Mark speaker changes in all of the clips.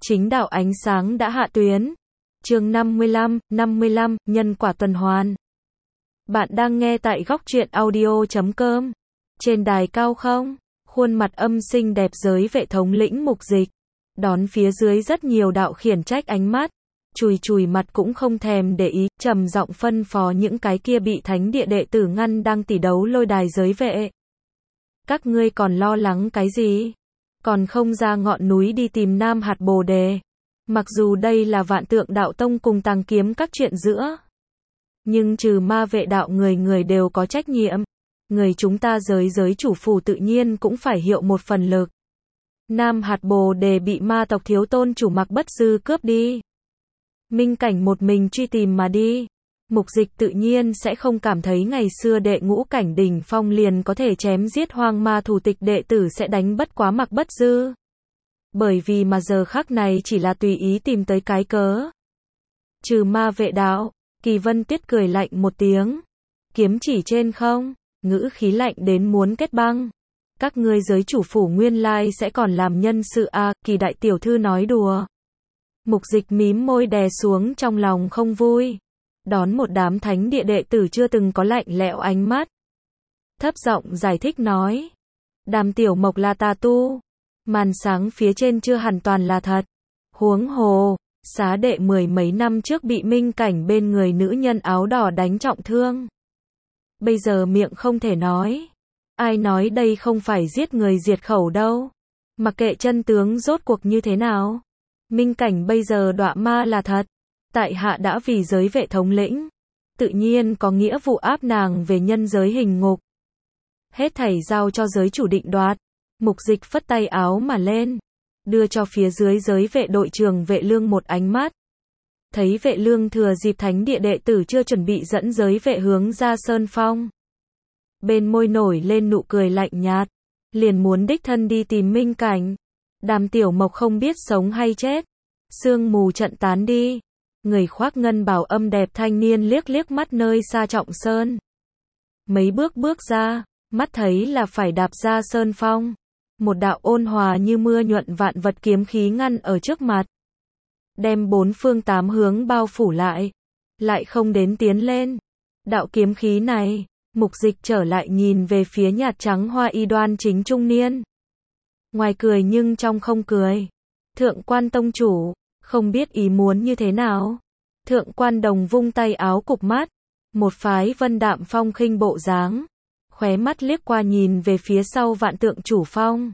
Speaker 1: Chính đạo ánh sáng đã hạ tuyến. Chương 55, nhân quả tuần hoàn. Bạn đang nghe tại góc truyện audio.com. Trên đài cao không, khuôn mặt âm xinh đẹp giới vệ thống lĩnh Mục Dịch. Đón phía dưới rất nhiều đạo khiển trách ánh mắt. Chùi chùi mặt cũng không thèm để ý, trầm giọng phân phó những cái kia bị thánh địa đệ tử ngăn đang tỷ đấu lôi đài giới vệ. Các ngươi còn lo lắng cái gì? Còn không ra ngọn núi đi tìm Nam Hạt Bồ Đề. Mặc dù đây là Vạn Tượng Đạo Tông cùng Tàng Kiếm các chuyện giữa, nhưng trừ ma vệ đạo người người đều có trách nhiệm. Người chúng ta giới chủ phủ tự nhiên cũng phải hiệu một phần lực. Nam Hạt Bồ Đề bị ma tộc thiếu tôn chủ Mạc Bất Dư cướp đi. Minh Cảnh một mình truy tìm mà đi. Mục Dịch tự nhiên sẽ không cảm thấy ngày xưa đệ ngũ cảnh đỉnh phong liền có thể chém giết hoang ma thủ tịch đệ tử sẽ đánh bất quá Mạc Bất Dư. Bởi vì mà giờ khắc này chỉ là tùy ý tìm tới cái cớ. Trừ ma vệ đạo, Kỳ Vân Tuyết cười lạnh một tiếng. Kiếm chỉ trên không, ngữ khí lạnh đến muốn kết băng. Các ngươi giới chủ phủ nguyên lai sẽ còn làm nhân sự à, Kỳ đại tiểu thư nói đùa. Mục Dịch mím môi đè xuống trong lòng không vui. Đón một đám thánh địa đệ tử chưa từng có lạnh lẽo ánh mắt. Thấp giọng giải thích nói. Đàm tiểu mộc là tà tu. Màn sáng phía trên chưa hẳn toàn là thật. Huống hồ, xá đệ mười mấy năm trước bị Minh Cảnh bên người nữ nhân áo đỏ đánh trọng thương. Bây giờ miệng không thể nói. Ai nói đây không phải giết người diệt khẩu đâu. Mặc kệ chân tướng rốt cuộc như thế nào. Minh Cảnh bây giờ đọa ma là thật. Tại hạ đã vì giới vệ thống lĩnh. Tự nhiên có nghĩa vụ áp nàng về nhân giới hình ngục. Hết thảy giao cho giới chủ định đoạt. Mục Dịch phất tay áo mà lên. Đưa cho phía dưới giới vệ đội trưởng Vệ Lương một ánh mắt. Thấy Vệ Lương thừa dịp thánh địa đệ tử chưa chuẩn bị dẫn giới vệ hướng ra Sơn Phong. Bên môi nổi lên nụ cười lạnh nhạt. Liền muốn đích thân đi tìm Minh Cảnh. Đàm tiểu mộc không biết sống hay chết. Sương mù trận tán đi. Người khoác ngân bào âm đẹp thanh niên liếc liếc mắt nơi xa Trọng Sơn. Mấy bước ra, mắt thấy là phải đạp ra Sơn Phong. Một đạo ôn hòa như mưa nhuận vạn vật kiếm khí ngăn ở trước mặt. Đem bốn phương tám hướng bao phủ lại. Lại không đến tiến lên. Đạo kiếm khí này, Mục Dịch trở lại nhìn về phía nhạt trắng hoa y đoan chính trung niên. Ngoài cười nhưng trong không cười. Thượng quan tông chủ, không biết ý muốn như thế nào. Thượng quan đồng vung tay áo cụp mắt. Một phái vân đạm phong khinh bộ dáng. Khóe mắt liếc qua nhìn về phía sau Vạn Tượng chủ phong.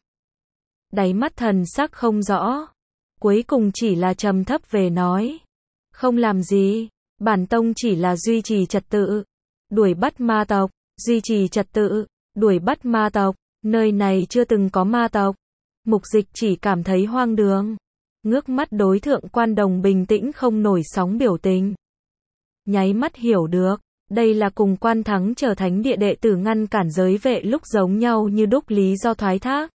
Speaker 1: Đáy mắt thần sắc không rõ. Cuối cùng chỉ là trầm thấp về nói. Không làm gì, bản tông chỉ là duy trì trật tự. Đuổi bắt ma tộc, duy trì trật tự, đuổi bắt ma tộc. Nơi này chưa từng có ma tộc. Mục Dịch chỉ cảm thấy hoang đường. Ngước mắt đối thượng quan đồng bình tĩnh không nổi sóng biểu tình. Nháy mắt hiểu được. Đây là cùng quan thắng trở thánh địa đệ tử ngăn cản giới vệ lúc giống nhau như đúc lý do thoái thác.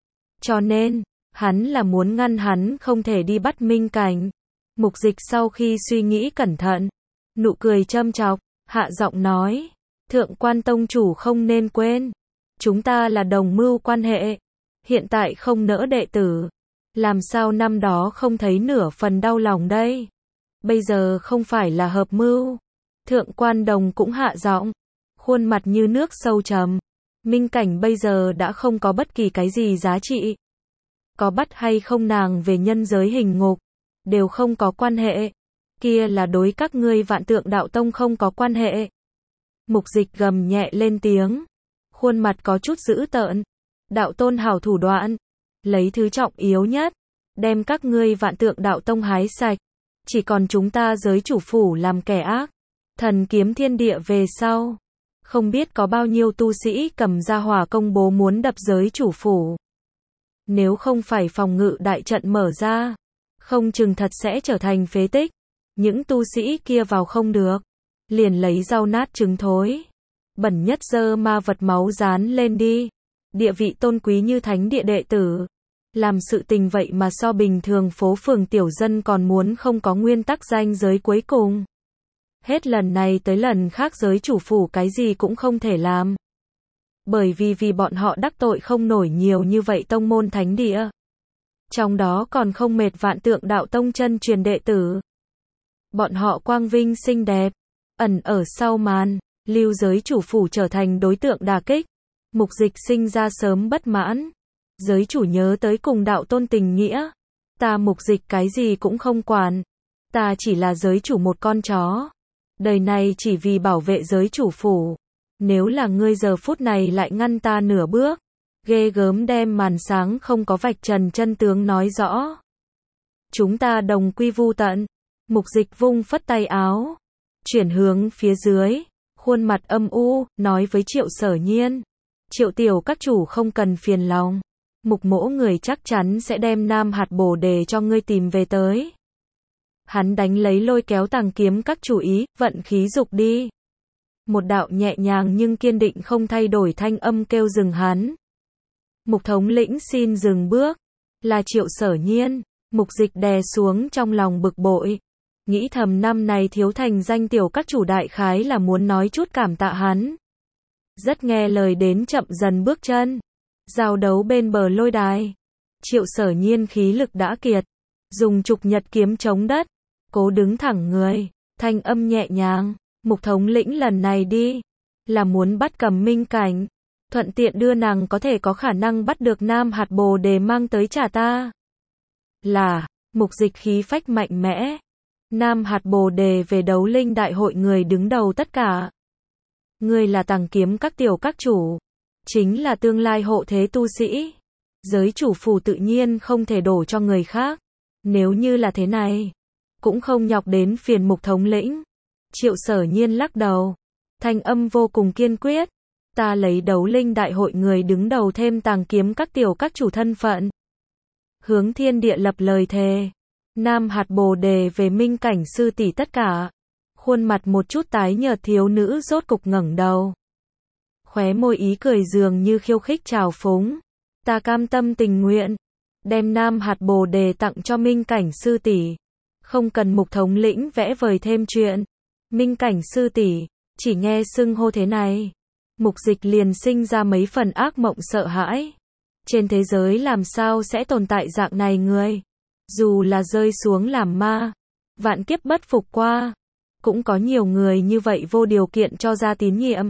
Speaker 1: Cho nên, hắn là muốn ngăn hắn không thể đi bắt Minh Cảnh. Mục Dịch sau khi suy nghĩ cẩn thận, nụ cười châm chọc, hạ giọng nói, thượng quan tông chủ không nên quên. Chúng ta là đồng mưu quan hệ. Hiện tại không nỡ đệ tử. Làm sao năm đó không thấy nửa phần đau lòng đây? Bây giờ không phải là hợp mưu. Thượng quan đồng cũng hạ giọng, khuôn mặt như nước sâu trầm. Minh Cảnh bây giờ đã không có bất kỳ cái gì giá trị. Có bắt hay không nàng về nhân giới hình ngục, đều không có quan hệ. Kia là đối các ngươi Vạn Tượng Đạo Tông không có quan hệ. Mục Dịch gầm nhẹ lên tiếng. Khuôn mặt có chút dữ tợn. Đạo tôn hảo thủ đoạn. Lấy thứ trọng yếu nhất. Đem các ngươi Vạn Tượng Đạo Tông hái sạch. Chỉ còn chúng ta giới chủ phủ làm kẻ ác. Thần kiếm thiên địa về sau. Không biết có bao nhiêu tu sĩ cầm ra hỏa công bố muốn đập giới chủ phủ. Nếu không phải phòng ngự đại trận mở ra, không chừng thật sẽ trở thành phế tích. Những tu sĩ kia vào không được, liền lấy dao nát trứng thối. Bẩn nhất dơ ma vật máu dán lên đi. Địa vị tôn quý như thánh địa đệ tử. Làm sự tình vậy mà so bình thường phố phường tiểu dân còn muốn không có nguyên tắc ranh giới cuối cùng. Hết lần này tới lần khác giới chủ phủ cái gì cũng không thể làm. Bởi vì bọn họ đắc tội không nổi nhiều như vậy tông môn thánh địa. Trong đó còn không mệt Vạn Tượng Đạo Tông chân truyền đệ tử. Bọn họ quang vinh xinh đẹp, ẩn ở sau màn, Lưu giới chủ phủ trở thành đối tượng đả kích. Mục Dịch sinh ra sớm bất mãn. Giới chủ nhớ tới cùng đạo tôn tình nghĩa. Ta Mục Dịch cái gì cũng không quản. Ta chỉ là giới chủ một con chó. Đời này chỉ vì bảo vệ giới chủ phủ. Nếu là ngươi giờ phút này lại ngăn ta nửa bước. Ghê gớm đem màn sáng không có vạch trần chân tướng nói rõ. Chúng ta đồng quy vu tận. Mục Dịch vung phất tay áo. Chuyển hướng phía dưới. Khuôn mặt âm u, nói với Triệu Sở Nhiên. Triệu tiểu các chủ không cần phiền lòng. Mục mỗ người chắc chắn sẽ đem Nam hạt bồ đề cho ngươi tìm về tới. Hắn đánh lấy lôi kéo Tàng Kiếm các chủ ý, vận khí dục đi. Một đạo nhẹ nhàng nhưng kiên định không thay đổi thanh âm kêu dừng hắn. Mục thống lĩnh xin dừng bước. Là Triệu Sở Nhiên. Mục Dịch đè xuống trong lòng bực bội. Nghĩ thầm năm này thiếu thành danh tiểu các chủ đại khái là muốn nói chút cảm tạ hắn. Rất nghe lời đến chậm dần bước chân. Giao đấu bên bờ lôi đài. Triệu Sở Nhiên khí lực đã kiệt. Dùng trục nhật kiếm chống đất. Cố đứng thẳng người. Thanh âm nhẹ nhàng. Mục thống lĩnh lần này đi. Là muốn bắt cầm Minh Cảnh. Thuận tiện đưa nàng có thể có khả năng bắt được Nam hạt bồ đề mang tới trả ta. Là. Mục Dịch khí phách mạnh mẽ. Nam hạt bồ đề về đấu linh đại hội người đứng đầu tất cả. Ngươi là Tàng Kiếm các tiểu các chủ. Chính là tương lai hộ thế tu sĩ. Giới chủ phủ tự nhiên không thể đổ cho người khác. Nếu như là thế này. Cũng không nhọc đến phiền Mục thống lĩnh. Triệu Sở Nhiên lắc đầu. Thanh âm vô cùng kiên quyết. Ta lấy đấu linh đại hội người đứng đầu thêm Tàng Kiếm các tiểu các chủ thân phận. Hướng thiên địa lập lời thề. Nam hạt bồ đề về Minh Cảnh sư tỷ tất cả. Khuôn mặt một chút tái nhợt thiếu nữ rốt cục ngẩng đầu. Khóe môi ý cười dường như khiêu khích trào phúng. Ta cam tâm tình nguyện. Đem Nam hạt bồ đề tặng cho Minh Cảnh sư tỷ. Không cần Mục thống lĩnh vẽ vời thêm chuyện. Minh Cảnh sư tỷ, chỉ nghe xưng hô thế này. Mục Dịch liền sinh ra mấy phần ác mộng sợ hãi. Trên thế giới làm sao sẽ tồn tại dạng này người. Dù là rơi xuống làm ma. Vạn kiếp bất phục qua. Cũng có nhiều người như vậy vô điều kiện cho ra tín nhiệm.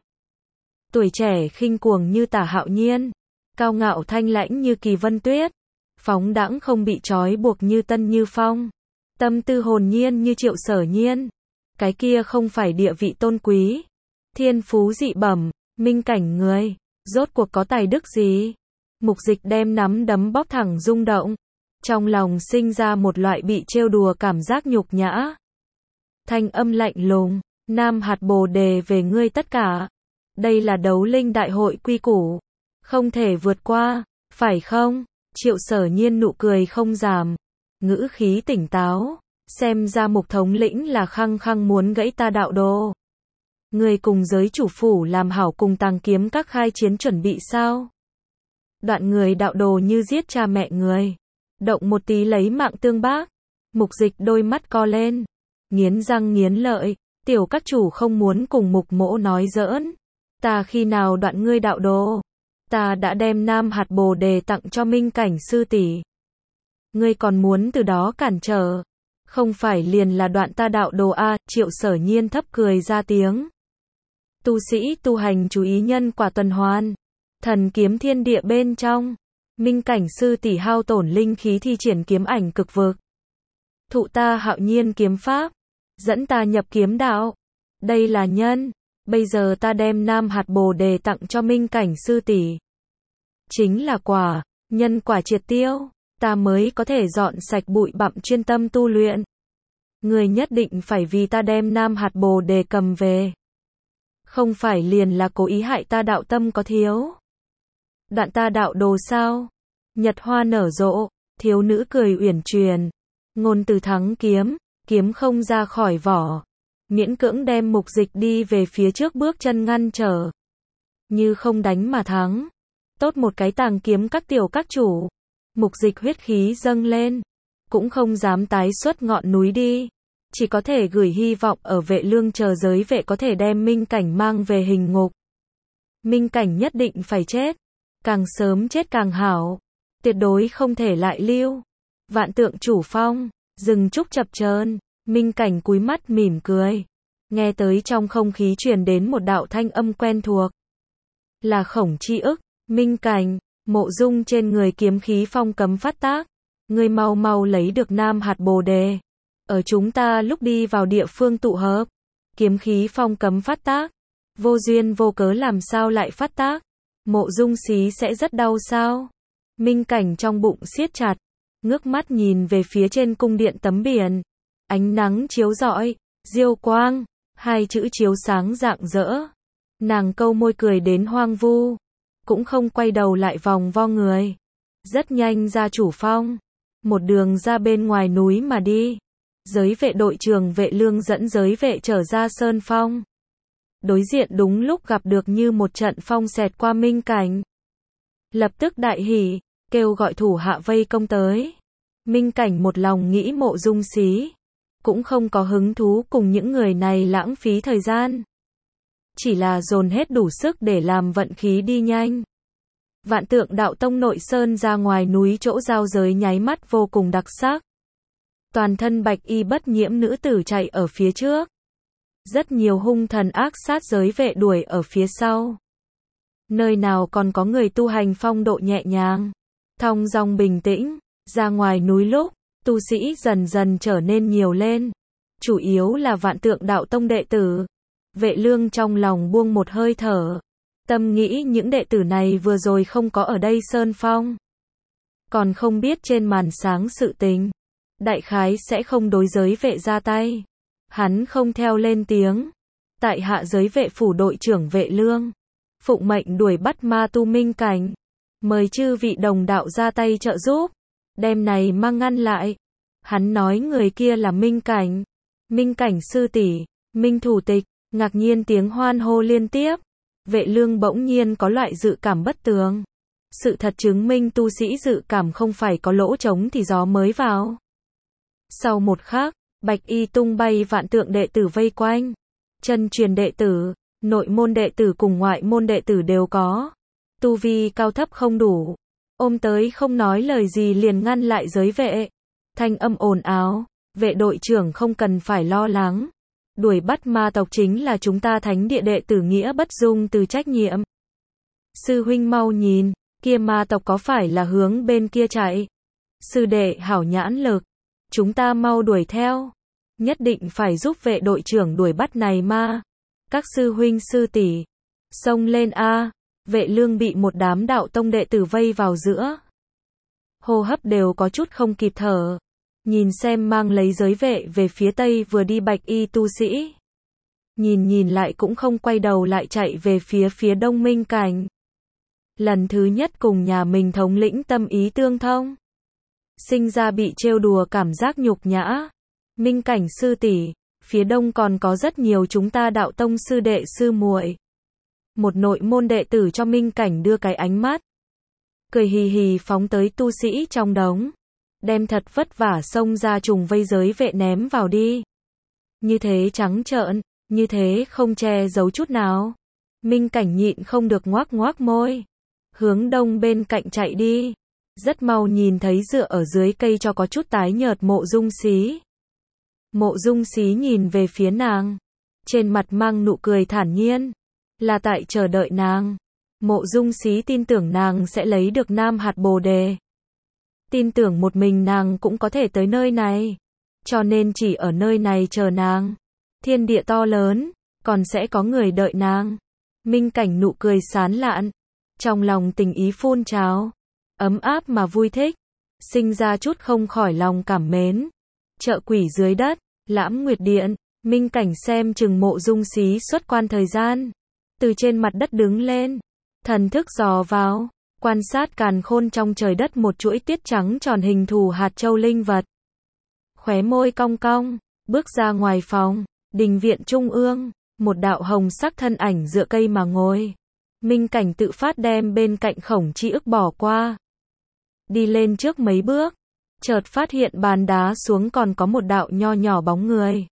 Speaker 1: Tuổi trẻ khinh cuồng như Tả Hạo Nhiên. Cao ngạo thanh lãnh như Kỳ Vân Tuyết. Phóng đãng không bị trói buộc như Tân Như Phong. Tâm tư hồn nhiên như Triệu Sở Nhiên. Cái kia không phải địa vị tôn quý. Thiên phú dị bẩm. Minh Cảnh người. Rốt cuộc có tài đức gì? Mục Dịch đem nắm đấm bóp thẳng rung động. Trong lòng sinh ra một loại bị trêu đùa cảm giác nhục nhã. Thanh âm lạnh lùng. Nam hạt bồ đề về ngươi tất cả. Đây là đấu linh đại hội quy củ. Không thể vượt qua. Phải không? Triệu Sở Nhiên nụ cười không giảm. Ngữ khí tỉnh táo. Xem ra Mục thống lĩnh là khăng khăng muốn gãy ta đạo đồ. Người cùng giới chủ phủ làm hảo cùng Tàng Kiếm các khai chiến chuẩn bị sao? Đoạn người đạo đồ như giết cha mẹ người. Động một tí lấy mạng tương bác. Mục Dịch đôi mắt co lên. Nghiến răng nghiến lợi. Tiểu các chủ không muốn cùng Mục mỗ nói giỡn. Ta khi nào đoạn ngươi đạo đồ? Ta đã đem Nam hạt bồ đề tặng cho Minh Cảnh sư tỷ. Ngươi còn muốn từ đó cản trở. Không phải liền là đoạn ta đạo đồ a? Triệu Sở Nhiên thấp cười ra tiếng. Tu sĩ tu hành chú ý nhân quả tuần hoàn. Thần kiếm thiên địa bên trong. Minh Cảnh sư tỷ hao tổn linh khí thi triển kiếm ảnh cực vực. Thụ ta Hạo Nhiên kiếm pháp. Dẫn ta nhập kiếm đạo. Đây là nhân. Bây giờ ta đem Nam hạt bồ đề tặng cho Minh Cảnh sư tỷ. Chính là quả. Nhân quả triệt tiêu. Ta mới có thể dọn sạch bụi bặm chuyên tâm tu luyện. Người nhất định phải vì ta đem Nam hạt bồ đề cầm về. Không phải liền là cố ý hại ta đạo tâm có thiếu. Đoạn ta đạo đồ sao? Nhật hoa nở rộ, thiếu nữ cười uyển chuyển. Ngôn từ thắng kiếm, kiếm không ra khỏi vỏ. Miễn cưỡng đem Mục Dịch đi về phía trước bước chân ngăn trở. Như không đánh mà thắng. Tốt một cái Tàng Kiếm các tiểu các chủ. Mục Dịch huyết khí dâng lên. Cũng không dám tái xuất ngọn núi đi. Chỉ có thể gửi hy vọng ở Vệ Lương chờ giới vệ có thể đem Minh Cảnh mang về hình ngục. Minh Cảnh nhất định phải chết. Càng sớm chết càng hảo. Tuyệt đối không thể lại lưu. Vạn tượng chủ phong, rừng trúc chập chờn, Minh Cảnh cúi mắt mỉm cười. Nghe tới trong không khí truyền đến một đạo thanh âm quen thuộc. Là Khổng Chi Ức. Minh Cảnh, Mộ Dung trên người kiếm khí phong cấm phát tác. Ngươi mau mau lấy được Nam hạt Bồ đề. Ở chúng ta lúc đi vào địa phương tụ hợp. Kiếm khí phong cấm phát tác. Vô duyên vô cớ làm sao lại phát tác? Mộ Dung Xí sẽ rất đau sao? Minh Cảnh trong bụng siết chặt. Ngước mắt nhìn về phía trên cung điện tấm biển. Ánh nắng chiếu rọi, diêu quang, hai chữ chiếu sáng rạng rỡ. Nàng câu môi cười đến hoang vu, cũng không quay đầu lại vòng vo người. Rất nhanh ra chủ phong, một đường ra bên ngoài núi mà đi. Giới vệ đội trưởng Vệ Lương dẫn giới vệ trở ra sơn phong. Đối diện đúng lúc gặp được như một trận phong xẹt qua Minh Cảnh. Lập tức đại hỉ, kêu gọi thủ hạ vây công tới. Minh Cảnh một lòng nghĩ Mộ Dung Xí, cũng không có hứng thú cùng những người này lãng phí thời gian. Chỉ là dồn hết đủ sức để làm vận khí đi nhanh. Vạn Tượng Đạo Tông nội sơn ra ngoài núi chỗ giao giới nháy mắt vô cùng đặc sắc. Toàn thân bạch y bất nhiễm nữ tử chạy ở phía trước. Rất nhiều hung thần ác sát giới vệ đuổi ở phía sau. Nơi nào còn có người tu hành phong độ nhẹ nhàng, thong dong bình tĩnh. Ra ngoài núi lúc, tu sĩ dần dần trở nên nhiều lên. Chủ yếu là Vạn Tượng Đạo Tông đệ tử. Vệ Lương trong lòng buông một hơi thở. Tâm nghĩ những đệ tử này vừa rồi không có ở đây sơn phong. Còn không biết trên màn sáng sự tình. Đại khái sẽ không đối giới vệ ra tay. Hắn không theo lên tiếng. Tại hạ giới vệ phủ đội trưởng Vệ Lương. Phụng mệnh đuổi bắt ma tu Minh Cảnh. Mời chư vị đồng đạo ra tay trợ giúp. Đem này mang ngăn lại. Hắn nói người kia là Minh Cảnh. Minh Cảnh sư tỷ, Minh thủ tịch. Ngạc nhiên tiếng hoan hô liên tiếp. Vệ Lương bỗng nhiên có loại dự cảm bất tường. Sự thật chứng minh tu sĩ dự cảm không phải có lỗ trống thì gió mới vào. Sau một khắc, bạch y tung bay vạn tượng đệ tử vây quanh. Chân truyền đệ tử, nội môn đệ tử cùng ngoại môn đệ tử đều có. Tu vi cao thấp không đủ. Ôm tới không nói lời gì liền ngăn lại giới vệ. Thanh âm ồn ào, vệ đội trưởng không cần phải lo lắng. Đuổi bắt ma tộc chính là chúng ta thánh địa đệ tử nghĩa bất dung từ trách nhiệm. Sư huynh mau nhìn, kia ma tộc có phải là hướng bên kia chạy? Sư đệ hảo nhãn lực, chúng ta mau đuổi theo. Nhất định phải giúp vệ đội trưởng đuổi bắt này ma. Các sư huynh sư tỷ, xông lên a! Vệ Lương bị một đám đạo tông đệ tử vây vào giữa. Hô hấp đều có chút không kịp thở. Nhìn xem mang lấy giới vệ về phía tây vừa đi bạch y tu sĩ. Nhìn lại cũng không quay đầu lại chạy về phía đông Minh Cảnh. Lần thứ nhất cùng nhà mình thống lĩnh tâm ý tương thông. Sinh ra bị trêu đùa cảm giác nhục nhã. Minh Cảnh sư tỷ, phía đông còn có rất nhiều chúng ta đạo tông sư đệ sư muội. Một nội môn đệ tử cho Minh Cảnh đưa cái ánh mắt. Cười hì hì phóng tới tu sĩ trong đống. Đem thật vất vả xông ra trùng vây giới vệ ném vào đi. Như thế trắng trợn, như thế không che giấu chút nào. Minh Cảnh nhịn không được ngoác ngoác môi. Hướng đông bên cạnh chạy đi. Rất mau nhìn thấy dựa ở dưới cây cho có chút tái nhợt Mộ Dung Xí. Mộ Dung Xí nhìn về phía nàng. Trên mặt mang nụ cười thản nhiên. Là tại chờ đợi nàng. Mộ Dung Xí tin tưởng nàng sẽ lấy được Nam hạt Bồ đề. Tin tưởng một mình nàng cũng có thể tới nơi này. Cho nên chỉ ở nơi này chờ nàng. Thiên địa to lớn, còn sẽ có người đợi nàng. Minh Cảnh nụ cười sán lạn. Trong lòng tình ý phun trào. Ấm áp mà vui thích. Sinh ra chút không khỏi lòng cảm mến. Chợ quỷ dưới đất, Lãm Nguyệt Điện. Minh Cảnh xem chừng Mộ Dung Xí xuất quan thời gian. Từ trên mặt đất đứng lên. Thần thức dò vào. Quan sát càn khôn trong trời đất một chuỗi tiết trắng tròn hình thù hạt châu linh vật. Khóe môi cong cong, bước ra ngoài phòng, đình viện trung ương, một đạo hồng sắc thân ảnh dựa cây mà ngồi. Minh Cảnh tự phát đem bên cạnh Khổng Chi Ức bỏ qua. Đi lên trước mấy bước, chợt phát hiện bàn đá xuống còn có một đạo nho nhỏ bóng người.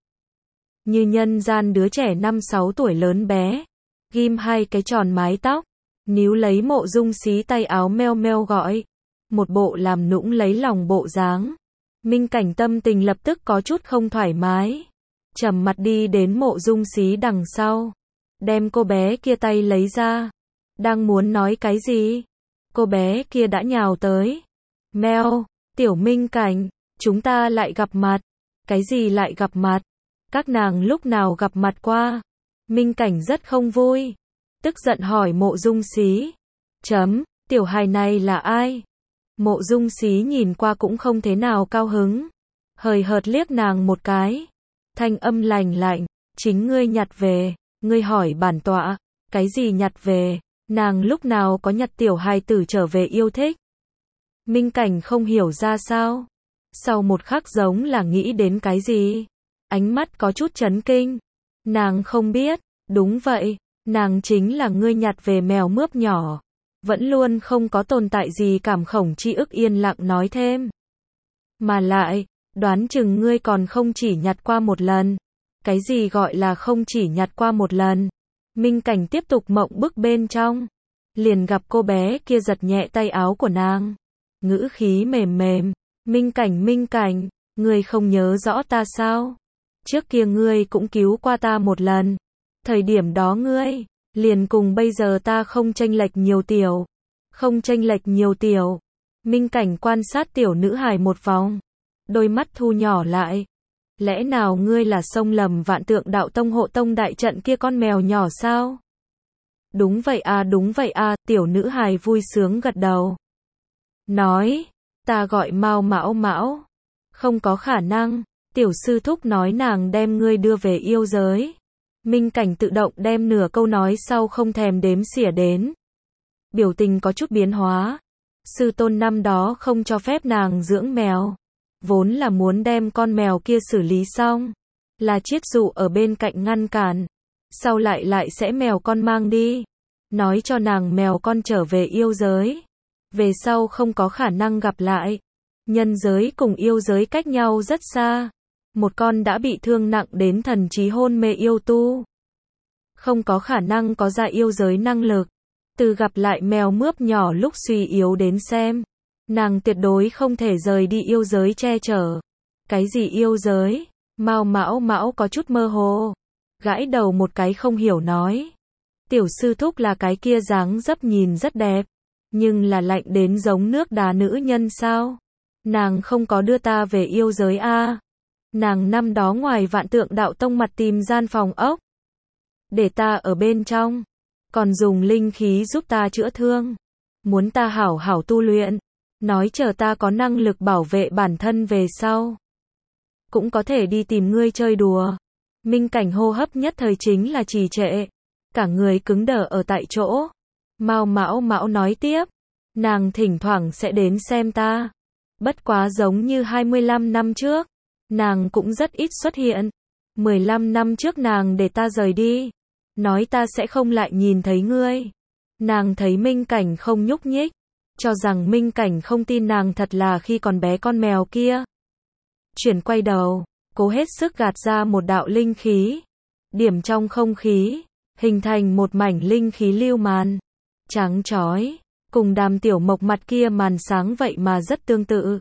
Speaker 1: Như nhân gian đứa trẻ 5-6 tuổi lớn bé, ghim hai cái tròn mái tóc. Níu lấy Mộ Dung Xí tay áo meo meo gọi. Một bộ làm nũng lấy lòng bộ dáng. Minh Cảnh tâm tình lập tức có chút không thoải mái. Trầm mặt đi đến Mộ Dung Xí đằng sau. Đem cô bé kia tay lấy ra. Đang muốn nói cái gì? Cô bé kia đã nhào tới. Mèo, Tiểu Minh Cảnh, chúng ta lại gặp mặt. Cái gì lại gặp mặt? Các nàng lúc nào gặp mặt qua? Minh Cảnh rất không vui. Tức giận hỏi Mộ Dung Xí. Tiểu hài này là ai? Mộ Dung Xí nhìn qua cũng không thế nào cao hứng. Hời hợt liếc nàng một cái. Thanh âm lạnh lạnh. Chính ngươi nhặt về. Ngươi hỏi bản tọa. Cái gì nhặt về? Nàng lúc nào có nhặt tiểu hài tử trở về yêu thích? Minh Cảnh không hiểu ra sao. Sau một khắc giống là nghĩ đến cái gì. Ánh mắt có chút chấn kinh. Nàng không biết. Đúng vậy. Nàng chính là ngươi nhặt về mèo mướp nhỏ. Vẫn luôn không có tồn tại gì cảm khổng chi ức yên lặng nói thêm. Mà lại, đoán chừng ngươi còn không chỉ nhặt qua một lần. Cái gì gọi là không chỉ nhặt qua một lần? Minh Cảnh tiếp tục mộng bức bên trong. Liền gặp cô bé kia giật nhẹ tay áo của nàng. Ngữ khí mềm mềm. Minh Cảnh, ngươi không nhớ rõ ta sao? Trước kia ngươi cũng cứu qua ta một lần. Thời điểm đó ngươi, liền cùng bây giờ ta không chênh lệch nhiều tiểu. Không chênh lệch nhiều tiểu. Minh Cảnh quan sát tiểu nữ hài một vòng. Đôi mắt thu nhỏ lại. Lẽ nào ngươi là Sông Lầm Vạn Tượng Đạo Tông hộ tông đại trận kia con mèo nhỏ sao? Đúng vậy à, tiểu nữ hài vui sướng gật đầu. Nói, ta gọi Mao Mão Mão. Không có khả năng, tiểu sư thúc nói nàng đem ngươi đưa về yêu giới. Minh Cảnh tự động đem nửa câu nói sau không thèm đếm xỉa đến. Biểu tình có chút biến hóa. Sư tôn năm đó không cho phép nàng dưỡng mèo. Vốn là muốn đem con mèo kia xử lý xong. Là chiết dụ ở bên cạnh ngăn cản. Sau lại sẽ mèo con mang đi. Nói cho nàng mèo con trở về yêu giới. Về sau không có khả năng gặp lại. Nhân giới cùng yêu giới cách nhau rất xa. Một con đã bị thương nặng đến thần trí hôn mê yêu tu. Không có khả năng có ra yêu giới năng lực. Từ gặp lại mèo mướp nhỏ lúc suy yếu đến xem. Nàng tuyệt đối không thể rời đi yêu giới che chở. Cái gì yêu giới? Mao Mão có chút mơ hồ. Gãi đầu một cái không hiểu nói. Tiểu sư thúc là cái kia dáng dấp nhìn rất đẹp. Nhưng là lạnh đến giống nước đá nữ nhân sao? Nàng không có đưa ta về yêu giới a. Nàng năm đó ngoài Vạn Tượng Đạo Tông mặt tìm gian phòng ốc. Để ta ở bên trong. Còn dùng linh khí giúp ta chữa thương. Muốn ta hảo hảo tu luyện. Nói chờ ta có năng lực bảo vệ bản thân về sau. Cũng có thể đi tìm ngươi chơi đùa. Minh Cảnh hô hấp nhất thời chính là trì trệ. Cả người cứng đờ ở tại chỗ. Mao Mão nói tiếp. Nàng thỉnh thoảng sẽ đến xem ta. Bất quá giống như 25 năm trước. Nàng cũng rất ít xuất hiện. 15 năm trước nàng để ta rời đi. Nói ta sẽ không lại nhìn thấy ngươi. Nàng thấy Minh Cảnh không nhúc nhích. Cho rằng Minh Cảnh không tin nàng thật là khi còn bé con mèo kia. Chuyển quay đầu. Cố hết sức gạt ra một đạo linh khí. Điểm trong không khí. Hình thành một mảnh linh khí lưu màn. Trắng chói. Cùng Đàm Tiểu Mộc mặt kia màn sáng vậy mà rất tương tự.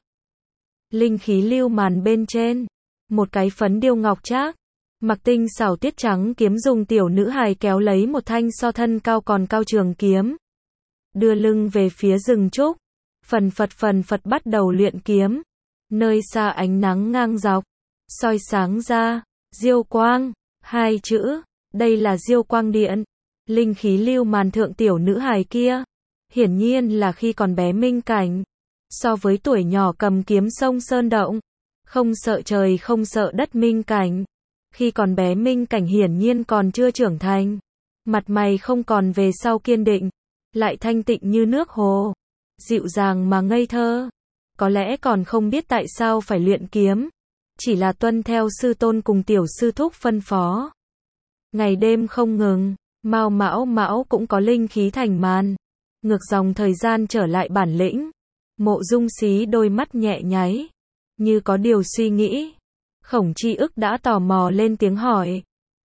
Speaker 1: Linh khí lưu màn bên trên. Một cái phấn điêu ngọc trác. Mặc tinh xảo tiết trắng kiếm dùng tiểu nữ hài kéo lấy một thanh so thân cao còn cao trường kiếm. Đưa lưng về phía rừng trúc. Phần phật bắt đầu luyện kiếm. Nơi xa ánh nắng ngang dọc. Soi sáng ra. Diêu quang. Hai chữ. Đây là diêu quang điện. Linh khí lưu màn thượng tiểu nữ hài kia. Hiển nhiên là khi còn bé Minh Cảnh. So với tuổi nhỏ cầm kiếm sông sơn động. Không sợ trời không sợ đất Minh Cảnh. Khi còn bé Minh Cảnh hiển nhiên còn chưa trưởng thành. Mặt mày không còn về sau kiên định. Lại thanh tịnh như nước hồ. Dịu dàng mà ngây thơ. Có lẽ còn không biết tại sao phải luyện kiếm. Chỉ là tuân theo sư tôn cùng tiểu sư thúc phân phó. Ngày đêm không ngừng. Mao Mão cũng có linh khí thành màn. Ngược dòng thời gian trở lại bản lĩnh. Mộ Dung Xí đôi mắt nhẹ nháy. Như có điều suy nghĩ. Khổng Chi ức đã tò mò lên tiếng hỏi.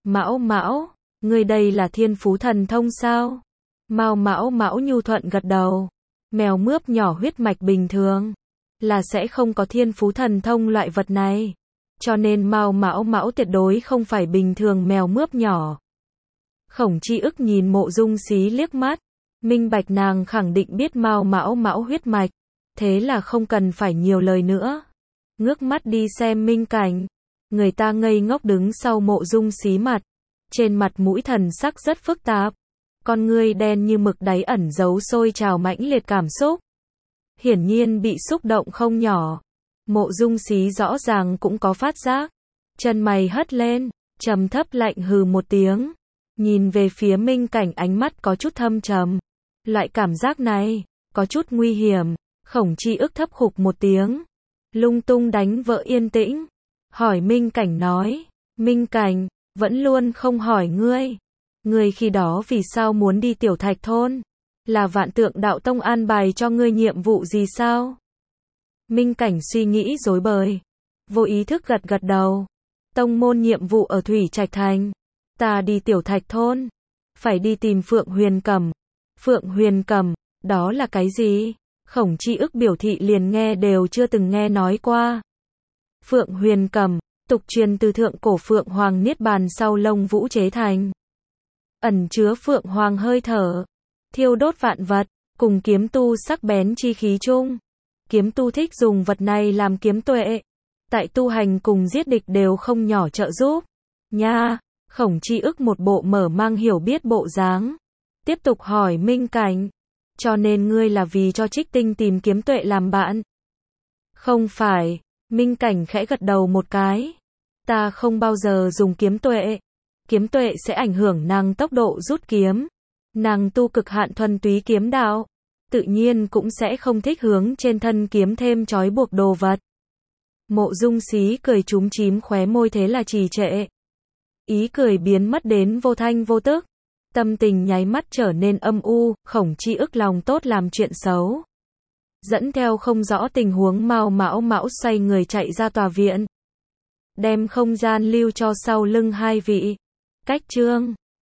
Speaker 1: Mão, ngươi đây là thiên phú thần thông sao? Mao Mão nhu thuận gật đầu. Mèo mướp nhỏ huyết mạch bình thường. là sẽ không có thiên phú thần thông loại vật này. Cho nên Mao Mão Mão tuyệt đối không phải bình thường mèo mướp nhỏ. Khổng Chi Ức nhìn Mộ Dung Xí liếc mắt, minh bạch nàng khẳng định biết Mao Mão Mão huyết mạch, thế là không cần phải nhiều lời nữa. Ngước mắt đi xem Minh Cảnh, người ta ngây ngốc đứng sau Mộ Dung Xí mặt, trên mặt mũi thần sắc rất phức tạp, con ngươi đen như mực đáy ẩn giấu sôi trào mãnh liệt cảm xúc. Hiển nhiên bị xúc động không nhỏ. Mộ Dung Xí rõ ràng cũng có phát giác, chân mày hất lên, trầm thấp lạnh hừ một tiếng, nhìn về phía Minh Cảnh ánh mắt có chút thâm trầm. Loại cảm giác này, có chút nguy hiểm. Khổng Chi Ức thấp khục một tiếng, lung tung đánh vỡ yên tĩnh, hỏi Minh Cảnh nói, Minh Cảnh, vẫn luôn không hỏi ngươi. Ngươi khi đó vì sao muốn đi Tiểu Thạch Thôn? Là Vạn Tượng Đạo Tông an bài cho ngươi nhiệm vụ gì sao? Minh Cảnh suy nghĩ rối bời, vô ý thức gật gật đầu. Tông môn nhiệm vụ ở Thủy Trạch Thành. Ta đi Tiểu Thạch Thôn, phải đi tìm Phượng Huyền Cầm. Phượng Huyền Cầm, đó là cái gì? Khổng Chi Ức biểu thị liền nghe đều chưa từng nghe nói qua. Phượng Huyền Cầm, tục truyền từ thượng cổ Phượng Hoàng Niết Bàn sau lông vũ chế thành. Ẩn chứa Phượng Hoàng hơi thở, thiêu đốt vạn vật, cùng kiếm tu sắc bén chi khí chung. Kiếm tu thích dùng vật này làm kiếm tuệ. Tại tu hành cùng giết địch đều không nhỏ trợ giúp. Nha, Khổng Chi Ức một bộ mở mang hiểu biết bộ dáng. Tiếp tục hỏi Minh Cảnh. Cho nên ngươi là vì cho Trích Tinh tìm kiếm tuệ làm bạn? Không phải. Minh Cảnh khẽ gật đầu một cái. Ta không bao giờ dùng kiếm tuệ. Kiếm tuệ sẽ ảnh hưởng nàng tốc độ rút kiếm. Nàng tu cực hạn thuần túy kiếm đạo, tự nhiên cũng sẽ không thích hướng trên thân kiếm thêm trói buộc đồ vật. Mộ Dung Xí cười chúm chím khóe môi thế là trì trệ. Ý cười biến mất đến vô thanh vô tức. Tâm tình nháy mắt trở nên âm u, Khổng Chi Ức lòng tốt làm chuyện xấu. Dẫn theo không rõ tình huống Mao Mão Mão xoay người chạy ra tòa viện. Đem không gian lưu cho sau lưng hai vị. Cách chương